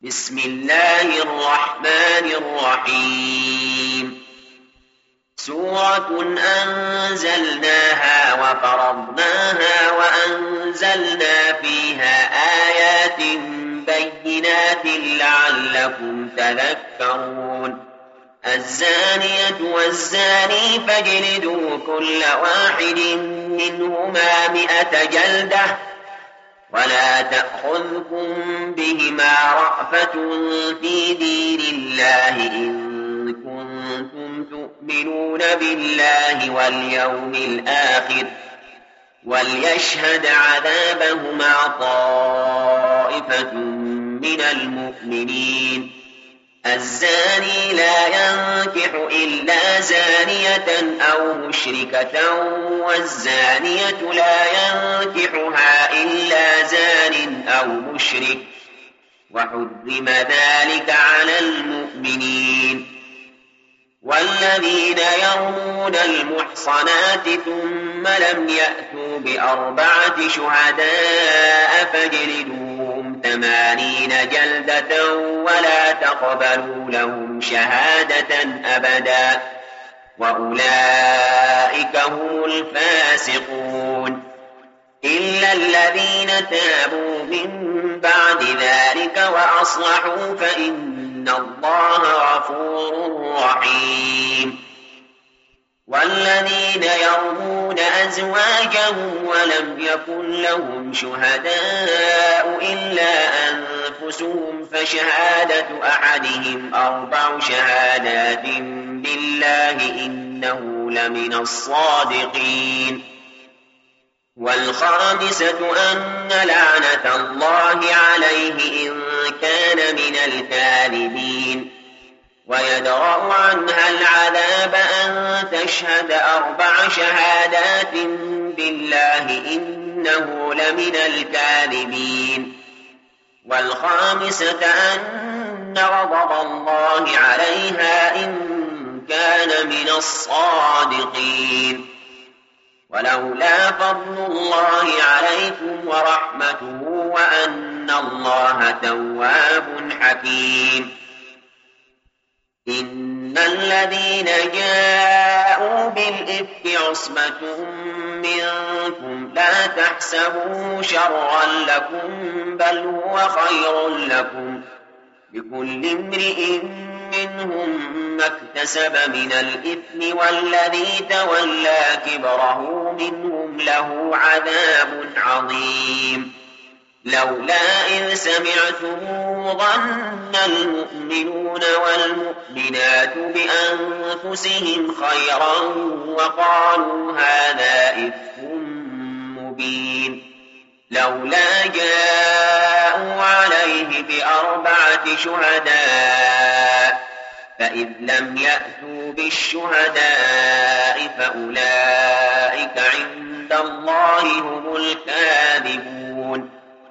بسم الله الرحمن الرحيم سورة أنزلناها وفرضناها وأنزلنا فيها آيات بينات لعلكم تذكرون الزانية والزاني فاجلدوا كل واحد منهما 100 جلدة ولا تأخذكم بهما رأفة في دين الله إن كنتم تؤمنون بالله واليوم الآخر وليشهد عذابهما طائفة من المؤمنين الزاني لا ينكح إلا زانية أو مشركة والزانية لا ينكحها إلا زان أو مشرك وحرم ذلك على المؤمنين والذين يرمون المحصنات ثم لم يأتوا ب4 شهداء فاجلدوهم 80 جلدة ولا تقبلوا لهم شهادة أبدا وأولئك هم الفاسقون إلا الذين تابوا من بعد ذلك وأصلحوا فإن الله غفور رحيم والذين يرمون أزواجهم ولم يكن لهم شهداء إلا أنفسهم فشهادة أحدهم 4 شهادات بالله إنه لمن الصادقين والخامسة أن لعنة الله عليه إن كان من الكاذبين ويدرأ عنها العذاب أن تشهد 4 شهادات بالله إنه لمن الكاذبين والخامسة أن غضب الله عليها إن كان من الصادقين ولولا فضل الله عليكم ورحمته وأن الله تواب حكيم إن الذين جاءوا بالإفك عصبة منكم لا تحسبوا شرا لكم بل هو خير لكم لكل امرئ منهم ما اكتسب من الإثم والذي تولى كبره منهم له عذاب عظيم لولا إذ سمعتموه ظن المؤمنون والمؤمنات بأنفسهم خيرا وقالوا هذا إفك مبين لولا جاءوا عليه ب4 شهداء فإذ لم يأتوا بالشهداء فأولئك عند الله هم الكاذبون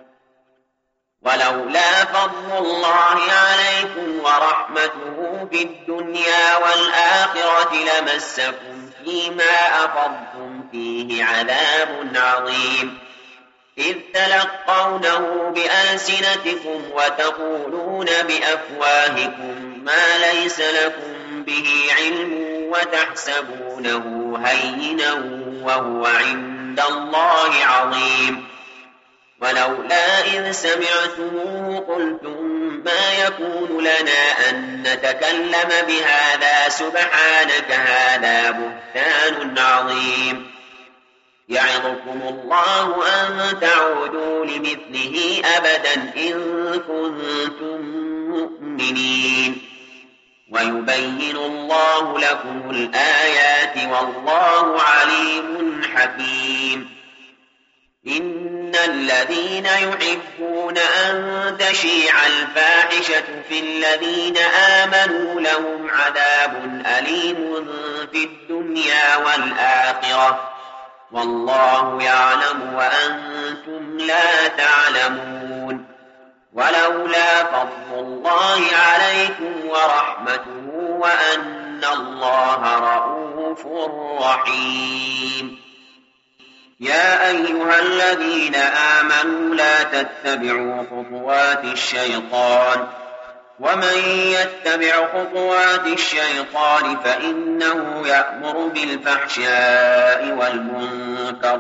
ولولا فضل الله عليكم ورحمته في الدنيا والآخرة لمسكم فيما أفضتم فيه عذاب عظيم إذ تلقونه بألسنتكم وتقولون بأفواهكم ما ليس لكم به علم وتحسبونه هينا وهو عند الله عظيم ولولا إذ سمعتموه قلتم ما يكون لنا أن نتكلم بهذا سبحانك هذا بهتان عظيم يعظكم الله أن تعودوا لمثله أبدا إن كنتم مؤمنين ويبين الله لكم الآيات والله عليم حكيم إن الذين يحبون أن تشيع الفاحشة في الذين آمنوا لهم عذاب أليم في الدنيا والآخرة والله يعلم وأنتم لا تعلمون ولولا فضل الله عليكم ورحمته وأن الله رؤوف رحيم يا أيها الذين آمنوا لا تتبعوا خطوات الشيطان ومن يتبع خطوات الشيطان فإنه يأمر بالفحشاء والمنكر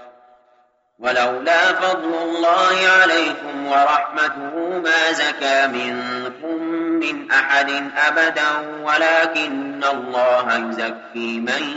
ولولا فضل الله عليكم ورحمته ما زكى منكم من أحد أبدا ولكن الله يزكي من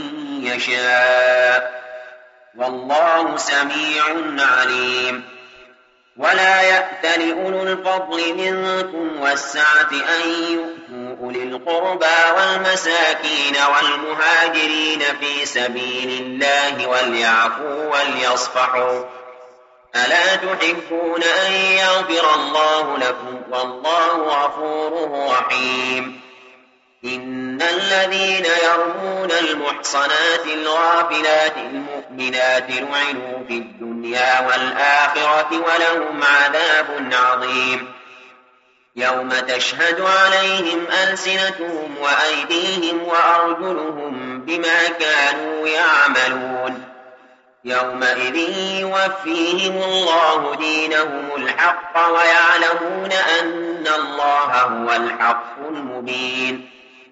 يشاء والله سميع عليم ولا يأت لأولو الفضل منكم والسعة أن يؤتوا أولي القربى والمساكين والمهاجرين في سبيل الله وليعفوا وليصفحوا ألا تحبون أن يغفر الله لكم والله غفور رحيم إن الذين يرمون المحصنات الغافلات المؤمنات لعنوا في الدنيا والآخرة ولهم عذاب عظيم يوم تشهد عليهم ألسنتهم وأيديهم وأرجلهم بما كانوا يعملون يومئذ يوفيهم الله دينهم الحق ويعلمون أن الله هو الحق المبين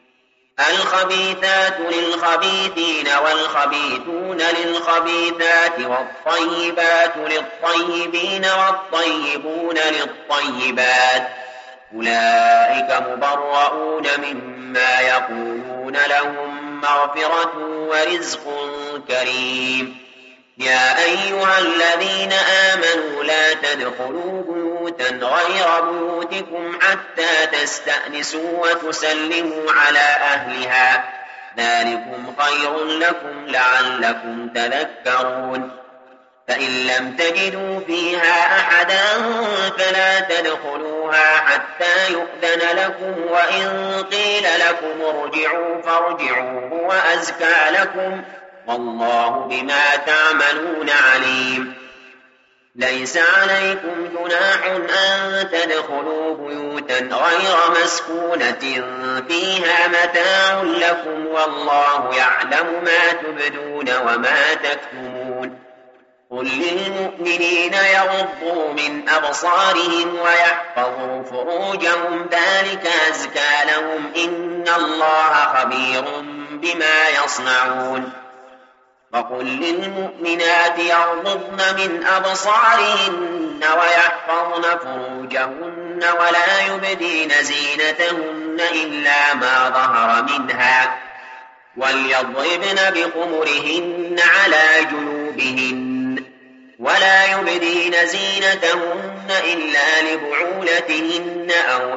الخبيثات للخبيثين والخبيثون للخبيثات والطيبات للطيبين والطيبون للطيبات أولئك مبرؤون مما يقولون لهم مغفرة ورزق كريم يا أيها الذين آمنوا لا تدخلوا بيوتا غير بيوتكم حتى تستأنسوا وتسلموا على أهلها ذلكم خير لكم لعلكم تذكرون فإن لم تجدوا فيها أحدا فلا تدخلوها حتى يؤذن لكم وإن قيل لكم ارجعوا فارجعوا هو أزكى لكم والله بما تعملون عليم ليس عليكم جناح أن تدخلوا بيوتا غير مسكونة فيها متاع لكم والله يعلم ما تبدون وما تكتمون قل للمؤمنين يغضوا من أبصارهم ويحفظوا فروجهم ذلك أزكى لهم إن الله خبير بما يصنعون وقل للمؤمنات يغضضن من أبصارهن ويحفظن فروجهن ولا يبدين زينتهن إلا ما ظهر منها وليضربن بخمرهن على جنوبهن ولا يبدين زينتهن إلا لبعولتهن أو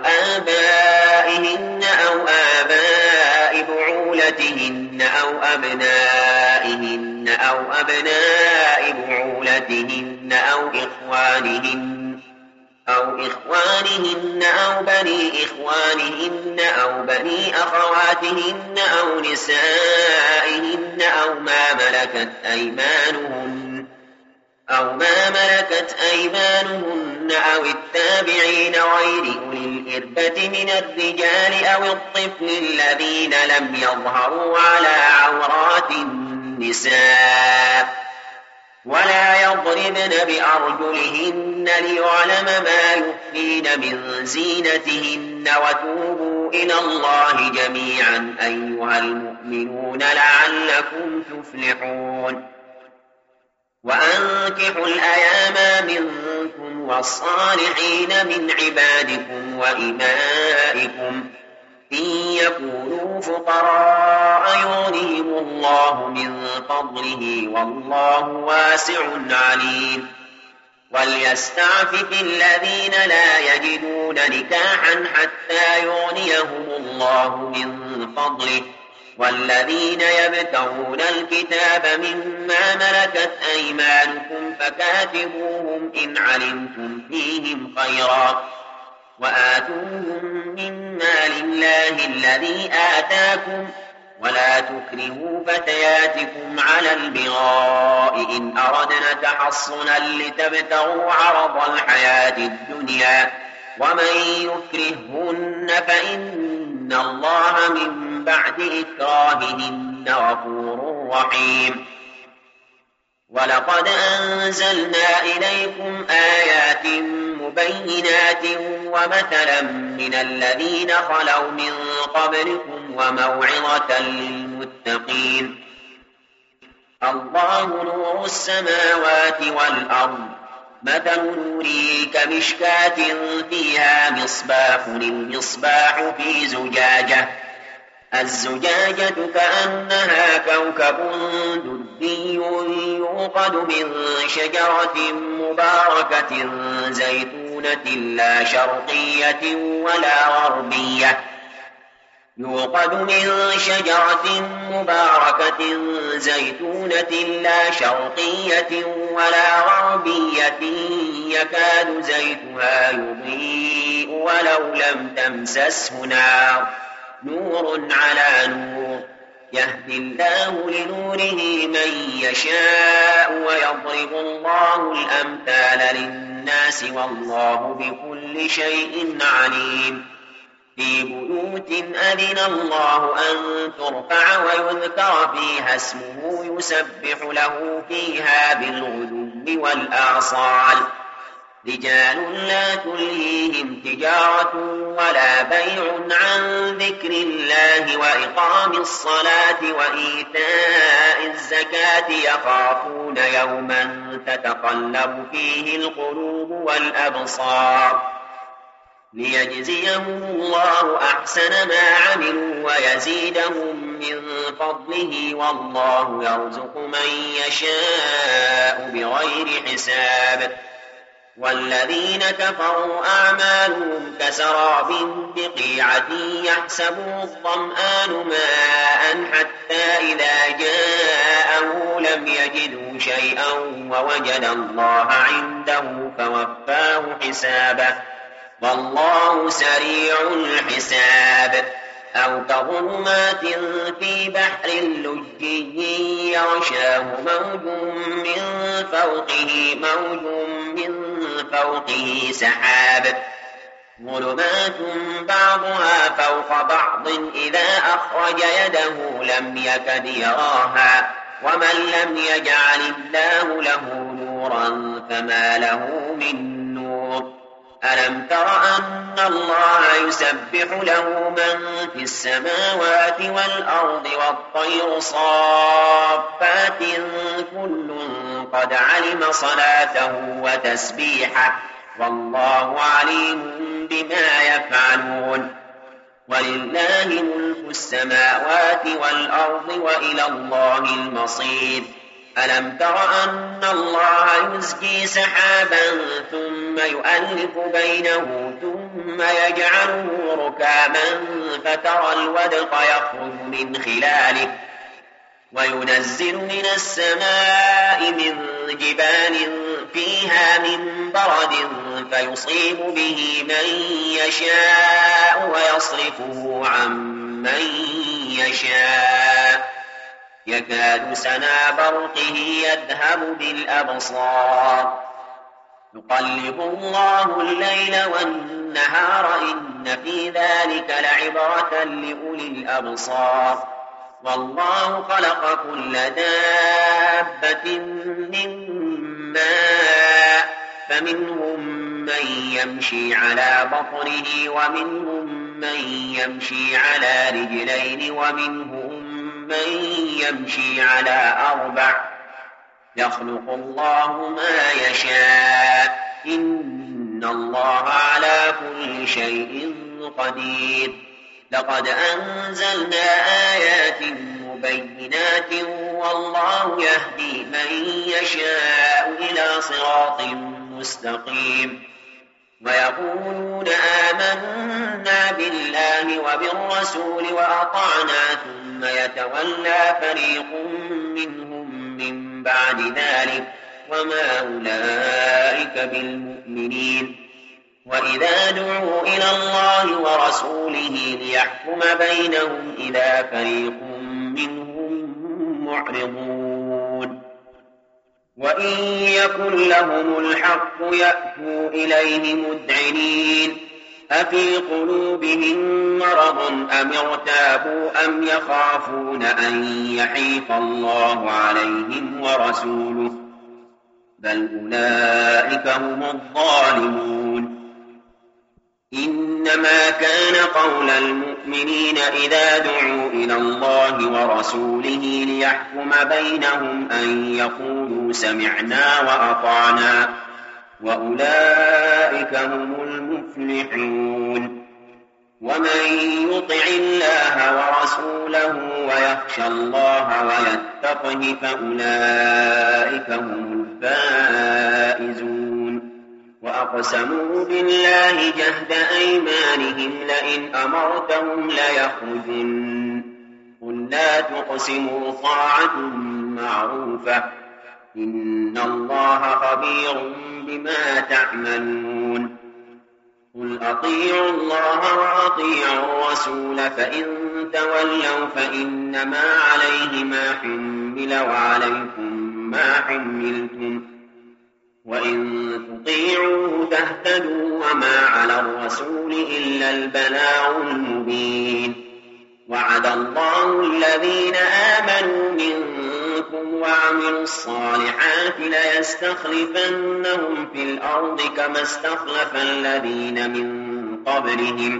آبائهن أو آباء بعولتهن أو أبنائهن أو أبناء بعولتهن أو إخوانهن أو بني إخوانهن أو بني أخواتهن أو نسائهن أو ما ملكت أيمانهن أو التابعين غير أولي الإربة من الرجال أو الطفل الذين لم يظهروا على عورات النساء ولا يضربن بأرجلهن ليعلم ما يخفين من زينتهن وتوبوا إلى الله جميعا أيها المؤمنون لعلكم تفلحون وأنكحوا الأيام منكم والصالحين من عبادكم وإمائكم إن يكونوا فقراء يغنيهم الله من فضله والله واسع عليم وليستعفف الذين لا يجدون نكاحا حتى يغنيهم الله من فضله والذين يبتغون الكتاب مما ملكت أيمانكم فكاتبوهم إن علمتم فيهم خيرا وآتوهم من مال الله الذي آتاكم ولا تكرهوا فتياتكم على البغاء إن أردنا تحصنا لتبتغوا عرض الحياة الدنيا ومن يكرههن فإن الله من بعد إكراههن غفور رحيم ولقد أنزلنا إليكم آيات مبينات ومثلا من الذين خلوا من قبلكم وموعظة للمتقين. الله نور السماوات والأرض، مثل نوره كمشكاة فيها مصباح، المصباح في زجاجة، الزجاجة كأنها كوكب دري يوقد من شجرة مباركة زيتونة لا شرقية ولا غربية يوقد من شجرة مباركة زيتونة لا شرقية ولا غربية يكاد زيتها يضيء ولو لم تمسسه نار، نور على نور، يهدي الله لنوره من يشاء ويضرب الله الأمثال للناس والله بكل شيء عليم. في بيوت أذن الله أن ترفع ويذكر فيها اسمه يسبح له فيها بالغدو والآصال، رجال لا تلهيهم تجارة ولا بيع عن ذكر الله وإقام الصلاة وإيتاء الزكاة يخافون يوما تتقلب فيه القلوب والأبصار، ليجزيهم الله أحسن ما عملوا ويزيدهم من فضله، والله يرزق من يشاء بغير حساب. والذين كفروا أعمالهم كسراب بقيعة يحسبه الظمآن ماء حتى إذا جاءه لم يجدوا شيئا ووجد الله عنده فوفاه حسابه، والله سريع الحساب. أو كظلمات في بحر لجي يغشاه موج من فوقه سحاب، ظلمات بعضها فوق بعض إذا أخرج يده لم يكد يراها، ومن لم يجعل الله له نورا فما له من نور. ألم تر أن الله يسبح له من في السماوات والأرض والطير صافات كل قد علم صلاته وتسبيحه، والله عليم بما يفعلون. ولله ملك السماوات والأرض وإلى الله المصير. ألم تر أن الله يزجي سحابا ثم يؤلف بينه ثم يجعله ركاما فترى الودق يخرج من خلاله، وينزل من السماء من جبال فيها من برد فيصيب به من يشاء ويصرفه عن من يشاء، يكاد سنا برقه يذهب بالأبصار، يقلب الله الليل والنهار إن في ذلك لعبرة لأولي الأبصار. والله خلق كل دابة من ماء فمنهم من يمشي على بطنه ومنهم من يمشي على رجلين ومنهم من يمشي على أربع، يخلق الله ما يشاء إن الله على كل شيء قدير. لقد أنزلنا آيات مبينات والله يهدي من يشاء إلى صراط مستقيم. ويقولون آمنا بالله وبالرسول وأطعنا ثم يتولى فريق منهم من بعد ذلك وما أولئك بالمؤمنين. وإذا دعوا إلى الله ورسوله ليحكم بينهم إذا فريق منهم معرضون. وإن يكن لهم الحق يأتوا إليه مذعنين، أفي قلوبهم مرض أم ارتابوا أم يخافون أن يحيف الله عليهم ورسوله بل أولئك هم الظالمون إنما كان قول المؤمنين إذا دعوا إلى الله ورسوله ليحكم بينهم أن يقولوا سمعنا وأطعنا وأولئك هم المفلحون ومن يطع الله ورسوله ويخشى الله ويتقه فأولئك هم الفائزون وأقسموا بالله جهد أيمانهم لئن أمرتهم ليخرجن قل لا تقسموا طاعة معروفة إن الله خبير بما تعملون قل أطيعوا الله وأطيعوا الرسول فإن تولوا فإنما عليه ما حمل وعليكم ما حملتم وإن تطيعوه تهتدوا وما على الرسول إلا البلاغ المبين وعد الله الذين آمنوا منكم وعملوا الصالحات ليستخلفنهم في الأرض كما استخلف الذين من قبلهم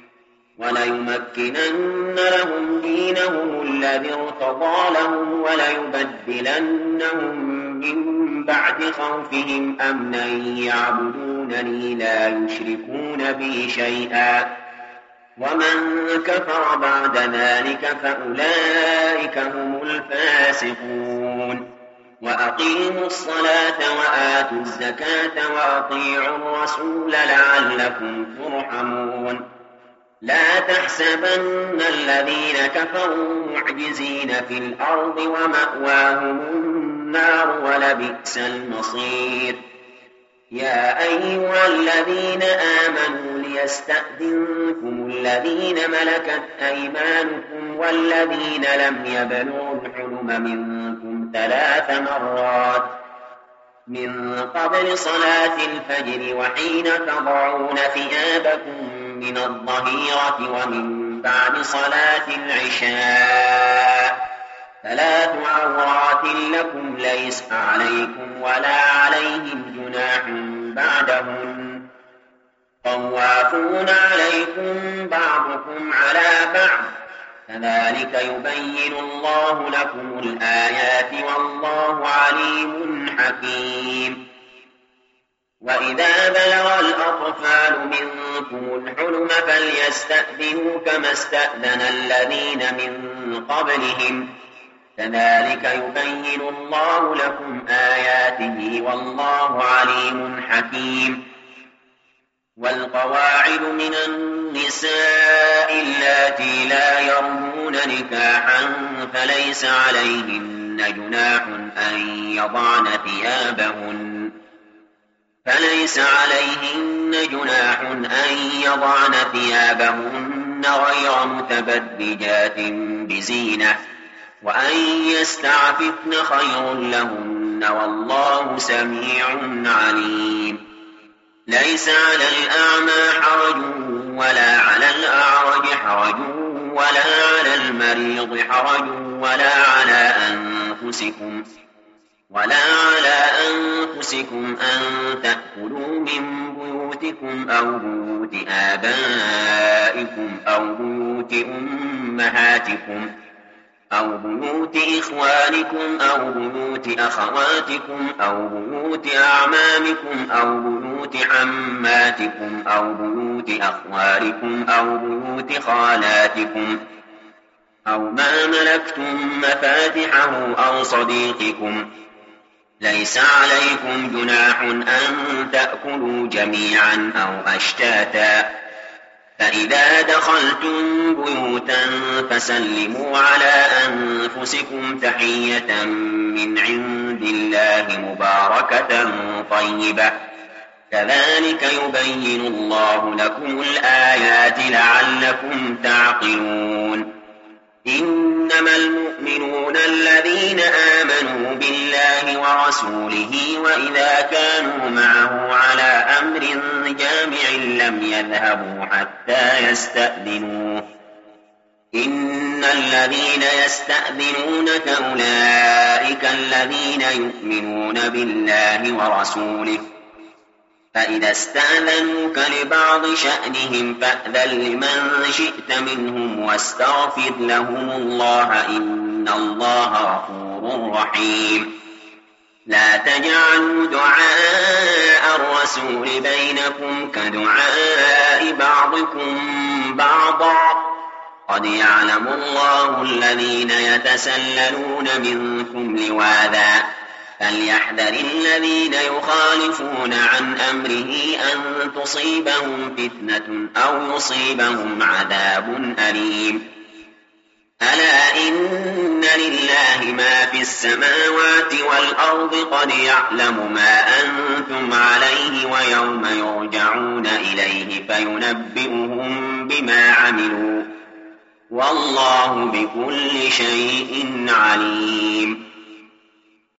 وليمكنن لهم دينهم الذي ارتضى لهم وليبدلنهم من بعد خوفهم أمنا يعبدونني لا يشركون بي شيئا ومن كفر بعد ذلك فأولئك هم الفاسقون وأقيموا الصلاة وآتوا الزكاة وأطيعوا الرسول لعلكم ترحمون لا تحسبن الذين كفروا معجزين في الأرض ومأواهم النار ولبئس المصير يا أيها الذين آمنوا ليستأذنكم الذين ملكت أيمانكم والذين لم يبلغوا الحلم منكم 3 مرات من قبل صلاة الفجر وحين تضعون ثيابكم من الظهيرة ومن بعد صلاة العشاء 3 عورات لكم ليس عليكم ولا عليهم جناح بعدهن طوافون عليكم بعضكم على بعض كذلك يبين الله لكم الآيات والله عليم حكيم وإذا بلغ الأطفال منكم الحلم فليستأذنوا كما استأذن الذين من قبلهم كذلك يبين الله لكم آياته والله عليم حكيم والقواعد من النساء اللاتي لا يرجون نكاحا فليس عليهن جناح أن يضعن ثيابهن غير متبرجات بزينة وأن يستعففن خير لهن والله سميع عليم ليس على الأعمى حرج ولا على الأعرج حرج ولا على المريض حرج ولا على أنفسكم أن تأكلوا من بيوتكم أو بيوت آبائكم أو بيوت أمهاتكم أو بيوت إخوانكم أو بيوت أخواتكم أو بيوت أعمامكم أو بيوت عماتكم أو بيوت أخوالكم أو بيوت خالاتكم أو ما ملكتم مفاتحه أو صديقكم ليس عليكم جناح أن تأكلوا جميعا أو أشتاتا فإذا دخلتم بيوتا فسلموا على أنفسكم تحية من عند الله مباركة طيبة كذلك يبين الله لكم الآيات لعلكم تعقلون إنما المؤمنون الذين آمنوا بالله ورسوله وإذا كانوا معه على أمر جامع لم يذهبوا حتى يستأذنوه إن الذين يستأذنونك أولئك الذين يؤمنون بالله ورسوله فإذا استأذنوك لبعض شأنهم فأذن لمن شئت منهم واستغفر لهم الله إن الله غفور رحيم لا تجعلوا دعاء الرسول بينكم كدعاء بعضكم بعضا قد يعلم الله الذين يتسللون منكم لواذا فليحذر الذين يخالفون عن أمره أن تصيبهم فتنة أو يصيبهم عذاب أليم ألا إن لله ما في السماوات والأرض قد يعلم ما أنتم عليه ويوم يرجعون إليه فينبئهم بما عملوا والله بكل شيء عليم